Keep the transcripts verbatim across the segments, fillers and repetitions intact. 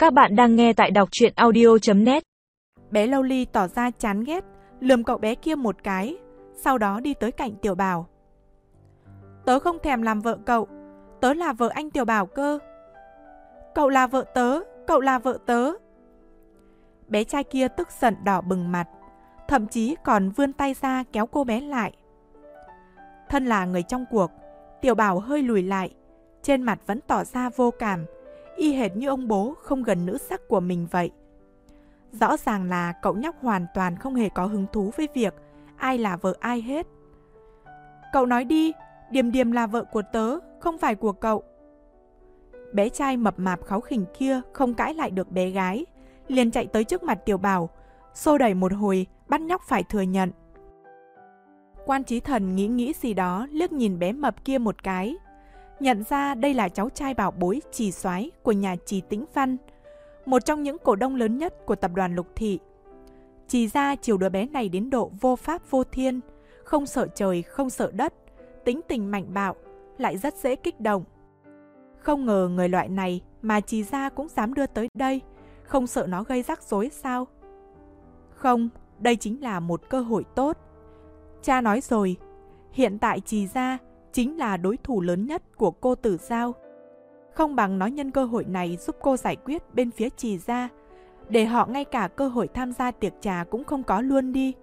Các bạn đang nghe tại đọc truyện audio chấm net. Bé Lâu Ly tỏ ra chán ghét, lườm cậu bé kia một cái, sau đó đi tới cạnh Tiểu Bảo. Tớ không thèm làm vợ cậu, tớ là vợ anh Tiểu Bảo cơ. Cậu là vợ tớ, cậu là vợ tớ. Bé trai kia tức giận đỏ bừng mặt, thậm chí còn vươn tay ra kéo cô bé lại. Thân là người trong cuộc, Tiểu Bảo hơi lùi lại, trên mặt vẫn tỏ ra vô cảm, y hệt như ông bố không gần nữ sắc của mình vậy. Rõ ràng là cậu nhóc hoàn toàn không hề có hứng thú với việc ai là vợ ai hết. Cậu nói đi, Điềm Điềm là vợ của tớ, không phải của cậu. Bé trai mập mạp kháu khỉnh kia không cãi lại được bé gái, liền chạy tới trước mặt Tiểu Bảo, xô đẩy một hồi, bắt nhóc phải thừa nhận. Quan Chí Thần nghĩ nghĩ gì đó, liếc nhìn bé mập kia một cái, nhận ra đây là cháu trai bảo bối Trì Soái của nhà Trì Tĩnh Văn, một trong những cổ đông lớn nhất của tập đoàn Lục Thị. Trì gia chiều đứa bé này đến độ vô pháp vô thiên, không sợ trời không sợ đất, tính tình mạnh bạo, lại rất dễ kích động. Không ngờ người loại này mà Trì gia cũng dám đưa tới đây, không sợ nó gây rắc rối sao? Không, đây chính là một cơ hội tốt. Cha nói rồi, hiện tại Trì gia chính là đối thủ lớn nhất của cô Tử Giao. Không bằng nó nhân cơ hội này giúp cô giải quyết bên phía Trì gia, để họ ngay cả cơ hội tham gia tiệc trà cũng không có luôn đi.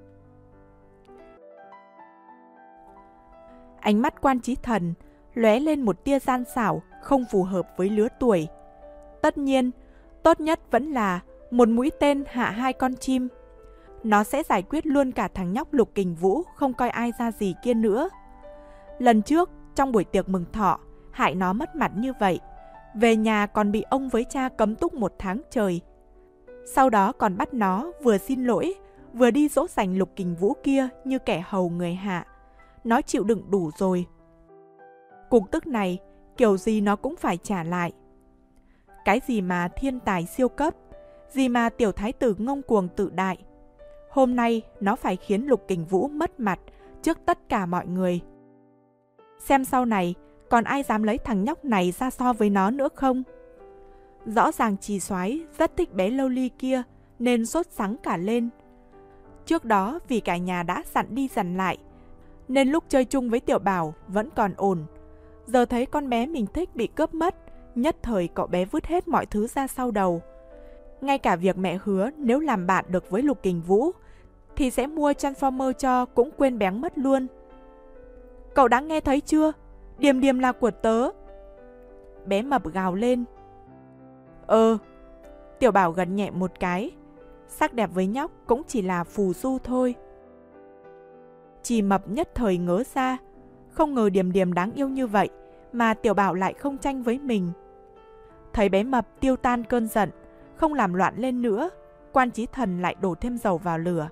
Ánh mắt Quan Chí Thần lóe lên một tia gian xảo, không phù hợp với lứa tuổi. Tất nhiên, tốt nhất vẫn là một mũi tên hạ hai con chim. Nó sẽ giải quyết luôn cả thằng nhóc Lục Kình Vũ không coi ai ra gì kia nữa. Lần trước, trong buổi tiệc mừng thọ, hại nó mất mặt như vậy. Về nhà còn bị ông với cha cấm túc một tháng trời. Sau đó còn bắt nó vừa xin lỗi, vừa đi dỗ dành Lục Kình Vũ kia như kẻ hầu người hạ. Nó chịu đựng đủ rồi. Cục tức này, kiểu gì nó cũng phải trả lại. Cái gì mà thiên tài siêu cấp, gì mà tiểu thái tử ngông cuồng tự đại. Hôm nay nó phải khiến Lục Kình Vũ mất mặt trước tất cả mọi người. Xem sau này còn ai dám lấy thằng nhóc này ra so với nó nữa không? Rõ ràng Trì Soái rất thích bé Lâu Ly kia nên sốt sắng cả lên. Trước đó vì cả nhà đã dặn đi dặn lại, nên lúc chơi chung với Tiểu Bảo vẫn còn ổn. Giờ thấy con bé mình thích bị cướp mất, nhất thời cậu bé vứt hết mọi thứ ra sau đầu. Ngay cả việc mẹ hứa nếu làm bạn được với Lục Kình Vũ thì sẽ mua Transformer cho cũng quên béng mất luôn. Cậu đã nghe thấy chưa? Điềm Điềm là của tớ. Bé mập gào lên. Ờ. Tiểu Bảo gật nhẹ một cái. Sắc đẹp với nhóc cũng chỉ là phù du thôi. Trì mập nhất thời ngớ ra, không ngờ Điềm Điềm đáng yêu như vậy mà Tiểu Bảo lại không tranh với mình. Thấy bé mập tiêu tan cơn giận, không làm loạn lên nữa, Quan Chí Thần lại đổ thêm dầu vào lửa.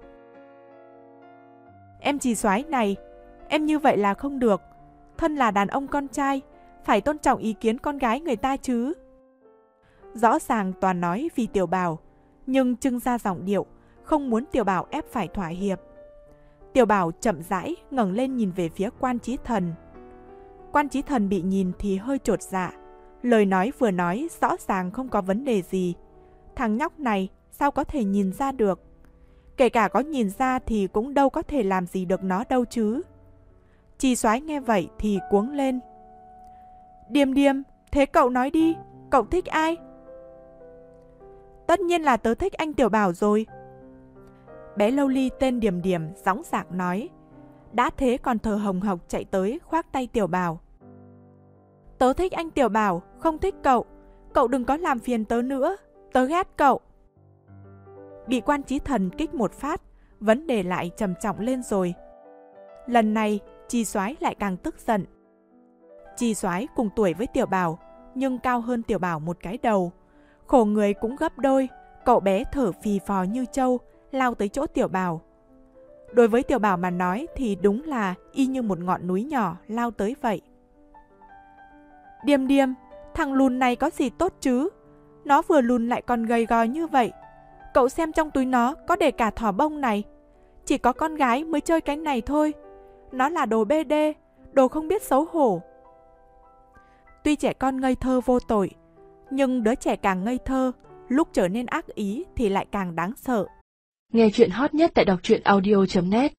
Em Trì Soái này, em như vậy là không được. Thân là đàn ông con trai, phải tôn trọng ý kiến con gái người ta chứ. Rõ ràng toàn nói vì Tiểu Bảo, nhưng trưng ra giọng điệu, không muốn Tiểu Bảo ép phải thỏa hiệp. Tiểu Bảo chậm rãi ngẩng lên nhìn về phía Quan Chí Thần. Quan Chí Thần bị nhìn thì hơi chột dạ. Lời nói vừa nói rõ ràng không có vấn đề gì. Thằng nhóc này sao có thể nhìn ra được? Kể cả có nhìn ra thì cũng đâu có thể làm gì được nó đâu chứ. Trì Soái nghe vậy thì cuống lên. Điềm Điềm, thế cậu nói đi, cậu thích ai? Tất nhiên là tớ thích anh Tiểu Bảo rồi. Bé Lâu Ly tên Điềm Điềm dõng dạc nói. Đã thế còn thở hồng hộc chạy tới khoác tay Tiểu Bảo. Tớ thích anh Tiểu Bảo, không thích cậu. Cậu đừng có làm phiền tớ nữa, tớ ghét cậu. Bị Quan Chí Thần kích một phát, vấn đề lại trầm trọng lên rồi. Lần này Trì Soái lại càng tức giận. Trì Soái cùng tuổi với Tiểu Bảo, nhưng cao hơn Tiểu Bảo một cái đầu. Khổ người cũng gấp đôi, cậu bé thở phì phò như trâu, lao tới chỗ Tiểu Bảo. Đối với Tiểu Bảo mà nói thì đúng là y như một ngọn núi nhỏ lao tới vậy. Điềm Điềm, thằng lùn này có gì tốt chứ? Nó vừa lùn lại còn gầy gò như vậy. Cậu xem trong túi nó có để cả thỏ bông này. Chỉ có con gái mới chơi cái này thôi. Nó là đồ bê đê, đồ không biết xấu hổ. Tuy trẻ con ngây thơ vô tội, Nhưng đứa trẻ càng ngây thơ, lúc trở nên ác ý thì lại càng đáng sợ. Nghe chuyện hot nhất tại đọc truyện audio chấm net